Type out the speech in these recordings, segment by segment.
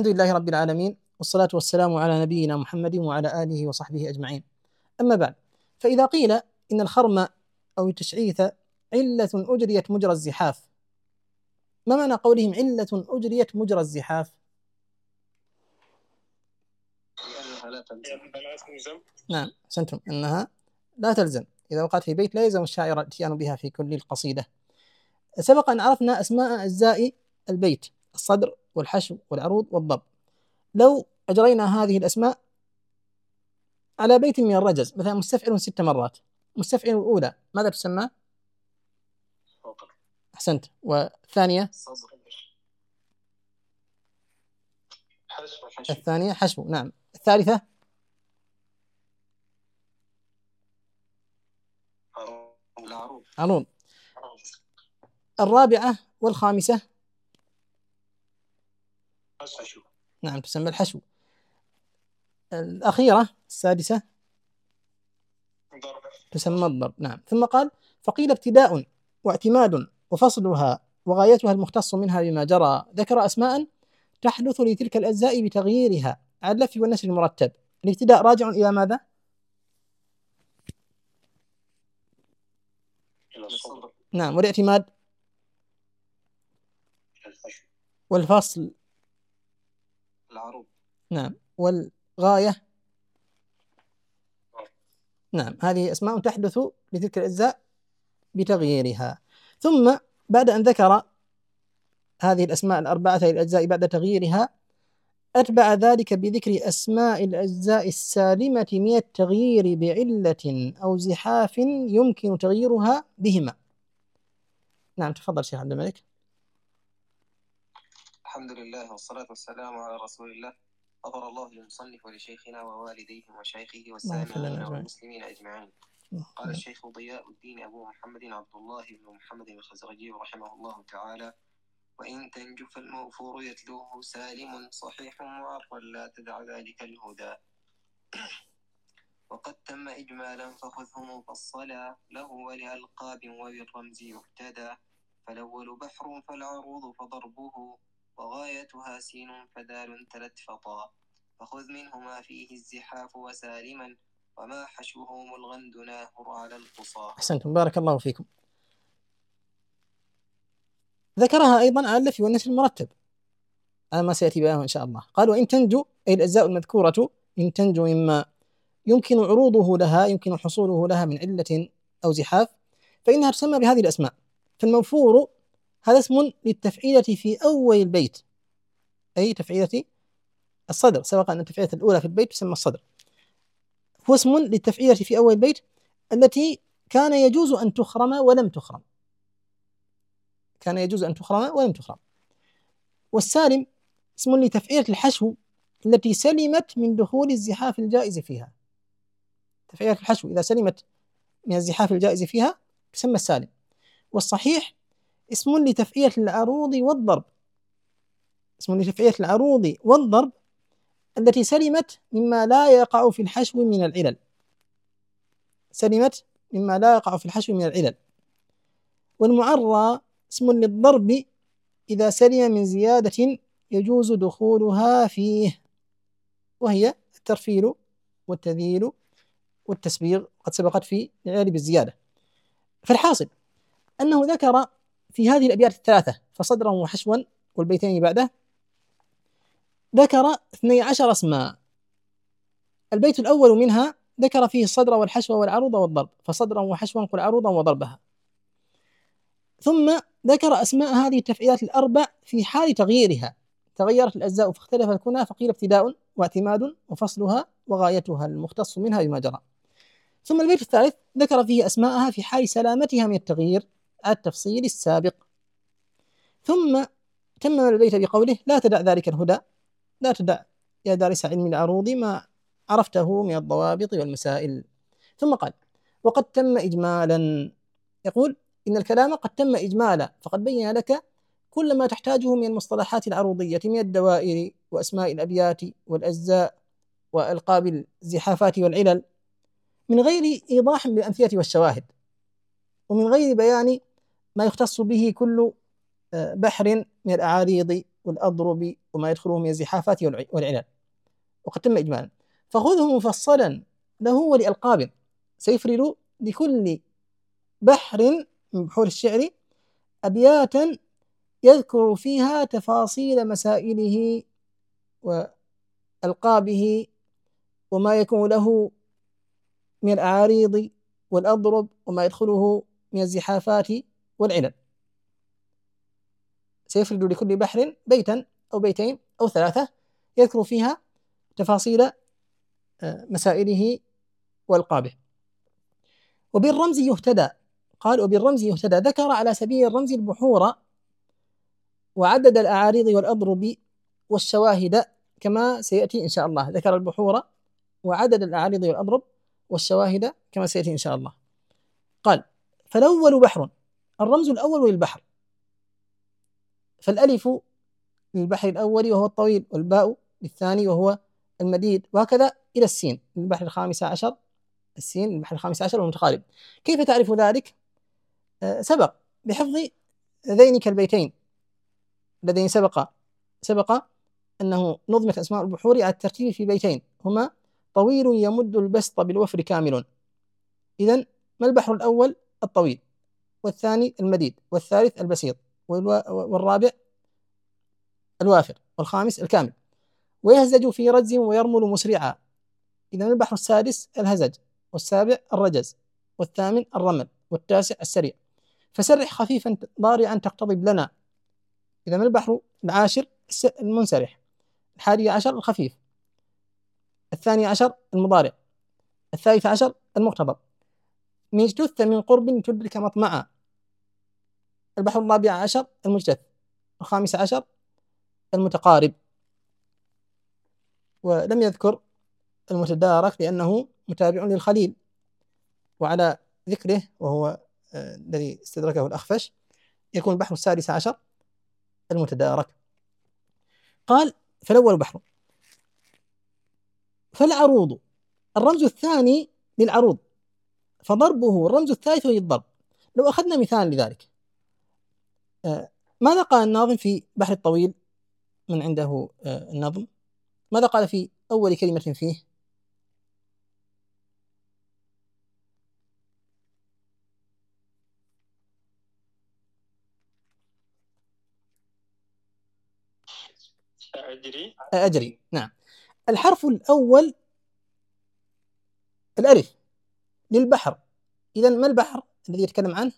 الحمد لله رب العالمين، والصلاة والسلام على نبينا محمد وعلى آله وصحبه أجمعين. أما بعد، فإذا قيل إن الخرم أو التشعيث علة أجريت مجرى الزحاف، ما معنى قولهم علة أجريت مجرى الزحاف؟ لأنها لا تلزم. نعم، أحسنتم، أنها لا تلزم، إذا وقعت في بيت لا يلزم الشاعر الاتيان بها في كل القصيدة. سبق أن عرفنا أسماء أجزاء البيت: الصدر والحشو والعروض والضب. لو أجرينا هذه الأسماء على بيت من الرجز، مثلا مستفعل 6 مرات، مستفعل الأولى ماذا تسمى؟ أحسنت. والثانية؟ الثانية حشو. نعم. الثالثة؟ عروض. الرابعة والخامسة؟ حشو. نعم، تسمى الحشو. الأخيرة السادسة تسمى الضرب. نعم. ثم قال: فقيل ابتداء واعتماد وفصلها وغايتها المختص منها بما جرى. ذكر أسماء تحدث لتلك الأجزاء بتغييرها على اللف والنسر المرتب. الابتداء راجع إلى ماذا؟ إلى الصدر. نعم. والاعتماد؟ والفصل؟ العروض. نعم. والغاية؟ نعم. هذه أسماء تحدث لتلك الأجزاء بتغييرها. ثم بعد أن ذكر هذه الأسماء الأربعة للأجزاء بعد تغييرها، أتبع ذلك بذكر أسماء الأجزاء السالمة من التغيير بعلة أو زحاف يمكن تغييرها بهما. نعم، تفضل شيخ عبد الملك. الحمد لله والصلاة والسلام على رسول الله. غفر الله للمصنف ولشيخنا ووالديه وشيخه والسامعين والمسلمين أجمعين. قال الشيخ ضياء الدين أبو محمد عبد الله بن محمد الخزرجي رحمه الله تعالى: وإن تنجف المغفور يتلوه سالم صحيح معر لا تدع ذلك الهدى. وقد تم إجمالا فخذه مفصلا له ولألقاب وبالرمز يهتدى. فالأول بحر فالعروض فضربه وغايتها سين فدال تلت فطا. فخذ منه ما فيه الزحاف وسالما وما حشوه ملغا دناه على القصى. أحسنتم، بارك الله فيكم. ذكرها أيضا على اللف والنسر المرتب على ما سيأتي بيانه إن شاء الله. قال: وإن تنجو، أي الأجزاء المذكورة، إن تنجو مما يمكن عروضه لها، يمكن حصوله لها من علة أو زحاف، فإنها تسمى بهذه الأسماء. فالموفور هذا اسم للتفعيلة في أول البيت، أي تفعيلة الصدر. سبق أن التفعيلة الأولى في البيت تسمى الصدر. هو اسم للتفعيلة في أول البيت التي كان يجوز أن تخرم ولم تخرم. كان يجوز أن تخرم ولم تخرم. والسالم اسم لتفعيلة الحشو التي سلمت من دخول الزحاف الجائز فيها. تفعيلة الحشو إذا سلمت من الزحاف الجائز فيها تسمى السالم. والصحيح اسم لتفعيلة العروض والضرب. اسم لتفعيلة العروض والضرب التي سلمت مما لا يقع في الحشو من العلل. سلمت مما لا يقع في الحشو من العلل. والمعرى اسم للضرب إذا سلم من زيادة يجوز دخولها فيه، وهي الترفيل والتذييل والتسبيغ، قد سبقت في العلل بالزيادة. فالحاصل أنه ذكر في هذه الأبيات الثلاثة، فصدرا وحشوا والبيتين بعده، ذكر 12 اسما. البيت الأول منها ذكر فيه الصدر والحشو والعروض والضرب، فصدرا وحشوا قل عروضا وضربها. ثم ذكر أسماء هذه التفعيلات الأربع في حال تغييرها. تغيرت الأجزاء فاختلف الكنى، فقيل ابتداء واعتماد وفصلها وغايتها المختص منها بما جرى. ثم البيت الثالث ذكر فيه أسماءها في حال سلامتها من التغيير على التفصيل السابق. ثم تمم البيت بقوله: لا تدع ذلك الهدى، لا تدع يا دارس علم العروض ما عرفته من الضوابط والمسائل. ثم قال: وقد تم إجمالا. يقول إن الكلام قد تم إجمالا، فقد بين لك كل ما تحتاجه من المصطلحات العروضية من الدوائر وأسماء الأبيات والأجزاء وألقاب الزحافات والعلل، من غير إيضاح بالأمثلة والشواهد، ومن غير بيان ما يختص به كل بحر من الأعاريض والأضرب وما يدخله من الزحافات والعلل، وقد تم إجمالا. فخذه مفصلا له ولألقاب، سيفرد لكل بحر من بحور الشعر أبياتا يذكر فيها تفاصيل مسائله وألقابه وما يكون له من الأعاريض والأضرب وما يدخله من الزحافات والعلل. سيفرد لكل بحر بيتا أو بيتين أو ثلاثة يذكر فيها تفاصيل مسائله وألقابه. وبالرمز يهتدى، قال وبالرمز يهتدى، ذكر على سبيل الرمز البحور وعدد الأعاريض والأضرب والشواهد كما سيأتي إن شاء الله. ذكر البحور وعدد الأعاريض والأضرب والشواهد كما سيأتي إن شاء الله. قال فالأول بحر، الرمز الأول للبحر، فالألف للبحر الأول وهو الطويل، والباء للثاني وهو المديد، وهكذا إلى السين للبحر الخامس عشر، السين للبحر الخامس عشر والمتقارب. كيف تعرف ذلك؟ سبق بحفظ ذينك البيتين الذين سبق أنه نظمت أسماء البحور على الترتيب في بيتين هما طويل يمد البسط بالوفر كامل. إذن ما البحر الأول؟ الطويل، والثاني المديد، والثالث البسيط، والرابع الوافر، والخامس الكامل. ويهزج في رجز ويرمل مسرعا. إذن البحر السادس الهزج، والسابع الرجز، والثامن الرمل، والتاسع السريع. فسرح خفيفا ضارعا تقتضب لنا. إذا ما البحر العاشر المنسرح، الحادي عشر الخفيف، الثاني عشر المضارع، الثالث عشر المقتضب. من اجتث من قرب تدرك مطمعا. البحر الرابع عشر المجتث، الخامس عشر المتقارب. ولم يذكر المتدارك لأنه متابع للخليل، وعلى ذكره وهو الذي استدركه الأخفش يكون البحر السادس عشر المتدارك. قال فالأول بحر. فالعروض الرمز الثاني للعروض، فضربه الرمز الثالث للضرب. لو أخذنا مثال لذلك، ماذا قال الناظم في بحر الطويل من عنده النظم؟ ماذا قال في أول كلمة فيه؟ أجري. نعم. الحرف الأول الألف للبحر. إذن ما البحر الذي يتكلم عنه؟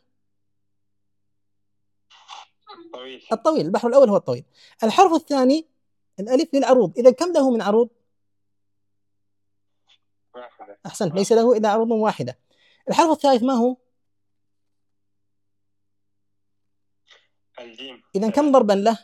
الطويل. البحر الأول هو الطويل. الحرف الثاني الألف للعروض. إذن كم له من عروض؟ واحدة. أحسنت، ليس له إلا عروض واحدة. الحرف الثالث ما هو؟ الجيم. إذن كم ضربا له؟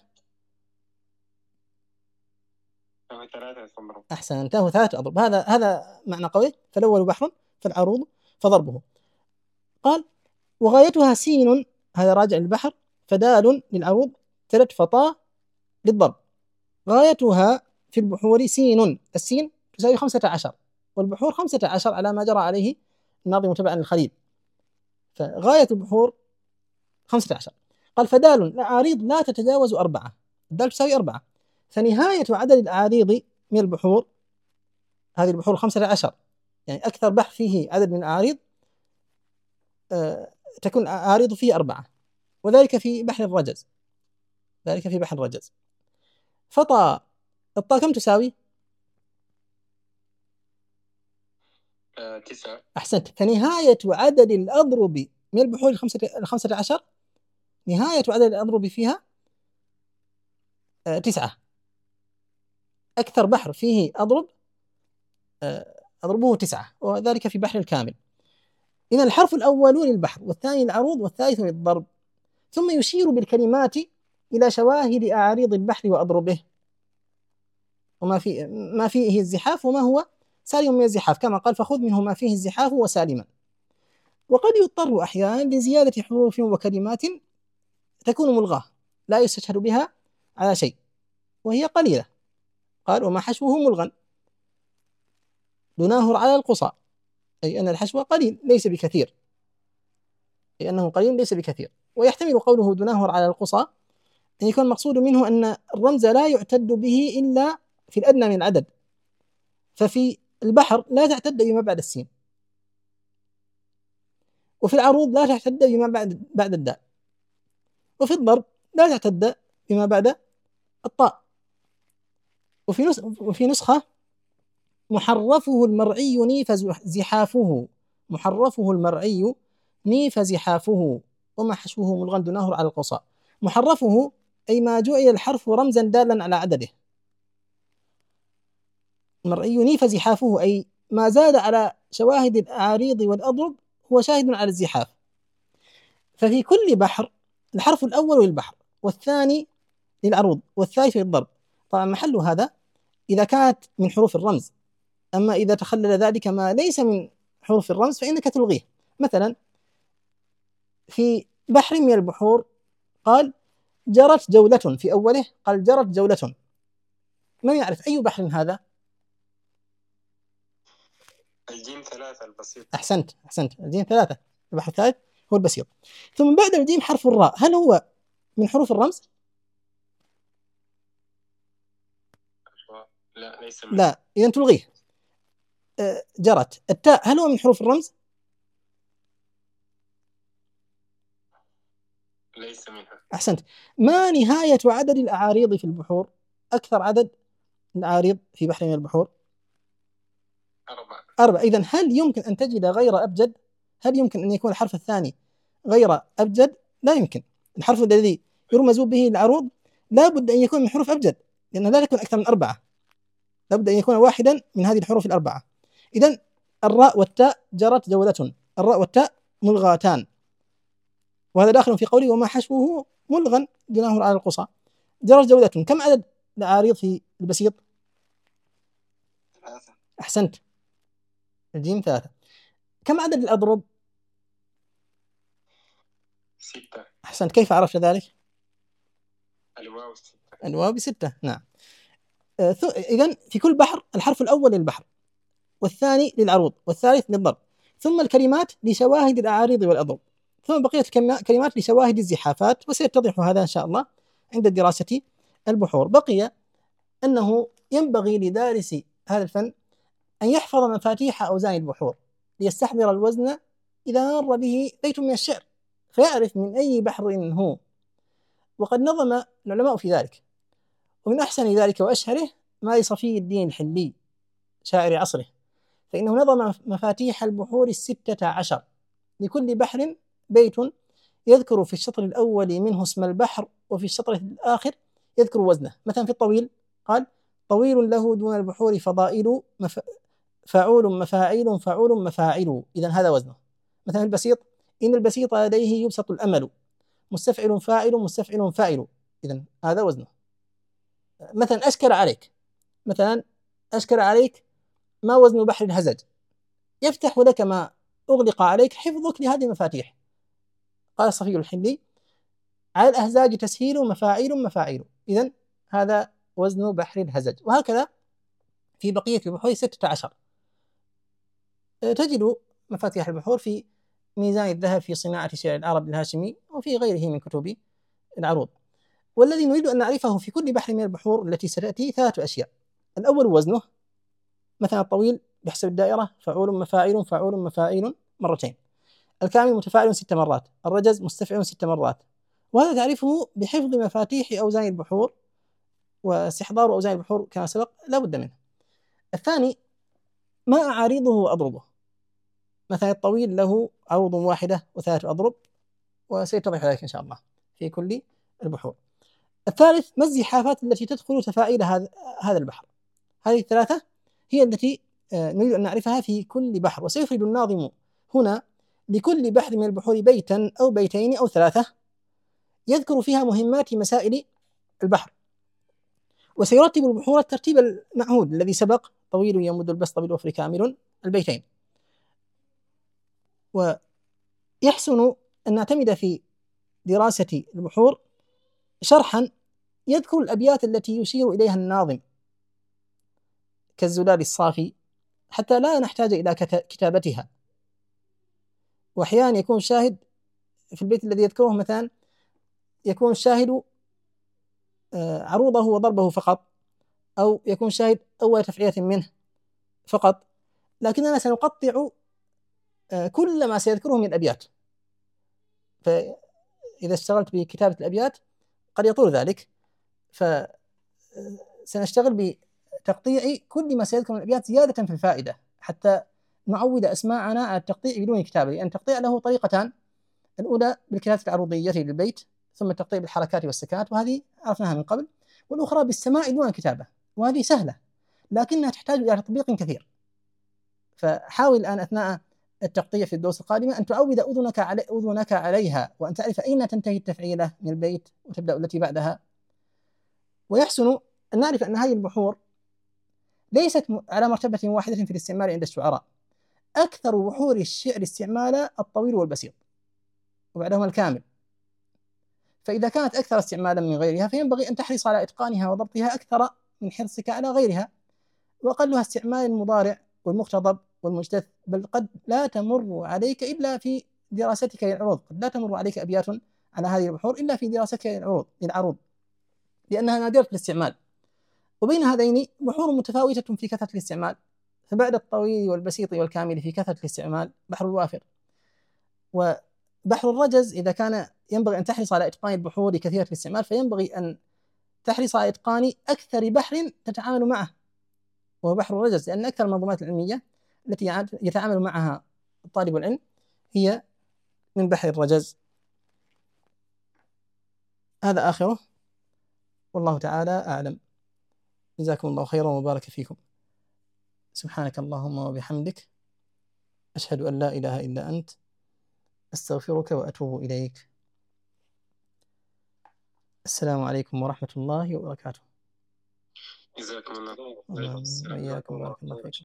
أحسنت، له ثلاثة أضرب. هذا معنى قوله فالأول بحر فالعروض فضربه. قال وغايتها سين، هذا راجع للبحر، فدال للعروض، ثلاث فطاء للضرب. غايتها في البحور سين، السين تساوي 15، والبحور 15 على ما جرى عليه الناظم تبعا للخليل، فغاية البحور 15. قال فدال الأعاريض لا تتجاوز 4، الدال تساوي 4. فنهاية عدد الأعاريض من البحور، هذه البحور 15 يعني أكثر بحر فيه عدد من الأعاريض تكون أعاريض فيه 4، وذلك في بحر الرجز. ذلك في بحر الرجز. فطا الطاء كم تساوي؟ 9. أحسنت. فنهاية عدد الأضرب من البحور 15، نهاية عدد الأضرب فيها 9. أكثر بحر فيه أضربه 9، وذلك في بحر الكامل. إذن الحرف الأول للبحر، والثاني للعروض، والثالث للضرب. ثم يشير بالكلمات إلى شواهد أعاريض البحر وأضربه، وما فيه الزحاف وما هو سالم من الزحاف، كما قال فخذ منه ما فيه الزحاف وسالما. وقد يضطر أحيانا لزيادة حروف وكلمات تكون ملغاة لا يستشهد بها على شيء وهي قليلة. قال وما حشوه ملغا دناه على القصى، أي أن الحشو قليل ليس بكثير، لأنه قليل ليس بكثير. ويحتمل قوله دناه على القصى أن يكون المقصود منه أن الرمز لا يعتد به إلا في الأدنى من العدد، ففي البحر لا تعتد بما بعد السين، وفي العروض لا تعتد بما بعد الدال، وفي الضرب لا تعتد بما بعد الطاء. وفي نسخة محرفه المرعي نيف زحافه، محرفه المرعي نيف زحافه وما حشوه ملغا دونه على القصاء. محرفه أي ما جعل الحرف رمزا دالا على عدده. المرعي نيف زحافه أي ما زاد على شواهد الأعاريض والأضرب هو شاهد على الزحاف. ففي كل بحر الحرف الأول للبحر، والثاني للعروض، والثالث للضرب. طبعا محل هذا إذا كانت من حروف الرمز، أما إذا تخلل ذلك ما ليس من حروف الرمز فإنك تلغيه. مثلا في بحر من البحور قال جرت جولة، في أوله قال جرت جولة، من يعرف أي بحر هذا؟ الجيم 3 البسيط. أحسنت الجيم 3 البحر الثالث هو البسيط. ثم بعد الجيم حرف الراء، هل هو من حروف الرمز؟ لا ليس من. لا، إذا تلغيه. جرت. التاء هل هو من حروف الرمز؟ ليس منها. أحسنت. ما نهاية عدد الأعاريض في البحور؟ أكثر عدد الأعاريض في بحر من البحور 4. إذن هل يمكن أن تجد غير أبجد؟ هل يمكن أن يكون الحرف الثاني غير أبجد؟ لا يمكن. الحرف الذي يرمز به العروض لا بد أن يكون من حروف أبجد، لأنه لا تكون أكثر من 4، لا بد أن يكون واحدا من هذه الحروف ال4. إذن الراء والتاء جرت جولة، الراء والتاء ملغاتان، وهذا داخل في قوله وما حشوه ملغا دونه على القصى. جرت جولة. كم عدد الأعاريض في البسيط؟ 3. أحسنت، الجيم 3. كم عدد الأضرب؟ 6. أحسنت. كيف عرفت ذلك؟ الواو 6. الواو 6. نعم. إذن في كل بحر الحرف الأول للبحر، والثاني للعروض، والثالث للضرب، ثم الكلمات لشواهد الأعاريض والأضرب، ثم بقية كلمات لشواهد الزحافات، وسيتضح هذا إن شاء الله عند دراسة البحور. بقي أنه ينبغي لدارس هذا الفن أن يحفظ مفاتيح أوزان البحور ليستحضر الوزن إذا مر به بيت من الشعر، فيعرف من أي بحر هو. وقد نظم العلماء في ذلك، ومن أحسن ذلك وأشهره ما لصفي الدين الحلي شاعر عصره، فإنه نظم مفاتيح البحور 16، لكل بحر بيت يذكر في الشطر الأول منه اسم البحر، وفي الشطر الآخر يذكر وزنه. مثلا في الطويل قال طويل له دون البحور فضائل فعول مفاعيل فعول مفاعل، إذا هذا وزنه. مثلا البسيط إن البسيط لديه يبسط الأمل، مستفعل فاعل مستفعل فاعل، إذا هذا وزنه. مثلا أشكر عليك، مثلا أشكر عليك ما وزن بحر الهزج؟ يفتح لك ما أغلق عليك حفظك لهذه المفاتيح. قال صفي الحلي على الأهزاج تسهيل مفاعيل مفاعيل، إذا هذا وزن بحر الهزج. وهكذا في بقية البحور 16. تجد مفاتيح البحور في ميزان الذهب في صناعة شعر العرب الهاشمي، وفي غيره من كتب العروض. والذي نريد أن نعرفه في كل بحر من البحور التي ستأتي 3 أشياء. الأول وزنه، مثلا الطويل بحسب الدائرة فعول مفاعل فعول مفاعل مرتين، الكامل متفاعل 6 مرات، الرجز مستفعل 6 مرات. وهذا تعرفه بحفظ مفاتيح أوزان البحور، واستحضار أوزان البحور كما سبق لا بد منه. الثاني ما أعارضه وأضربه، مثلا الطويل له عروض واحدة و3 أضرب، وسيتضح ذلك إن شاء الله في كل البحور. الثالث ما الزحافات التي تدخل تفاعيل هذا البحر. هذه ال3 هي التي نريد أن نعرفها في كل بحر، وسيفرد الناظم هنا لكل بحر من البحور بيتا أو بيتين أو 3 يذكر فيها مهمات مسائل البحر، وسيرتب البحور الترتيب المعهود الذي سبق: طويل يمد البسط بالوفر كامل البيتين. ويحسن أن نعتمد في دراسة البحور شرحا يذكر الأبيات التي يشير إليها الناظم كالزلال الصافي، حتى لا نحتاج إلى كتابتها. وأحيانا يكون الشاهد في البيت الذي يذكره، مثلا يكون الشاهد عروضه وضربه فقط، أو يكون شاهد أول تفعيلة منه فقط، لكننا سنقطع كل ما سيذكره من الأبيات. فإذا اشتغلت بكتابة الأبيات قد يطول ذلك، فسنشتغل بتقطيع كل ما سيذكر من الأبيات زيادة في الفائدة، حتى نعود أسماعنا على التقطيع بدون كتابة، لأن التقطيع له طريقتان: الأولى بالكتابة العروضية للبيت، ثم التقطيع بالحركات والسكات، وهذه عرفناها من قبل، والأخرى بالسماع دون كتابة، وهذه سهلة لكنها تحتاج إلى تطبيق كثير. فحاول الآن أثناء التقطيع في الدروس القادمة أن تعود أذنك عليها، وأن تعرف أين تنتهي التفعيلة من البيت وتبدأ التي بعدها. ويحسن أن نعرف أن هذه البحور ليست على مرتبة واحدة في الاستعمال عند الشعراء. أكثر بحور الشعر استعمالا الطويل والبسيط، وبعدهما الكامل. فإذا كانت أكثر استعمالا من غيرها فينبغي أن تحرص على إتقانها وضبطها أكثر من حرصك على غيرها. وأقلها استعمال المضارع والمقتضب والمجتث، بل قد لا تمر عليك إلا في دراستك للعروض، قد لا تمر عليك أبيات على هذه البحور إلا في دراستك للعروض، لأنها نادرة الاستعمال. وبين هذين بحور متفاوتة في كثرة الاستعمال، فبعد الطويل والبسيط والكامل في كثرة الاستعمال بحر الوافر. وبحر الرجز إذا كان ينبغي أن تحرص على إتقان البحور كثيرة الاستعمال، فينبغي أن تحرص على إتقان أكثر بحر تتعامل معه، وهو بحر الرجز، لأن أكثر المنظومات العلمية التي يتعامل معها طالب العلم هي من بحر الرجز. هذا آخره، والله تعالى أعلم. جزاكم الله خيرا وبارك فيكم. سبحانك اللهم وبحمدك، أشهد أن لا إله إلا أنت، أستغفرك وأتوب إليك. السلام عليكم ورحمة الله وبركاته. جزاكم الله خير. وإياكم، بارك الله فيكم.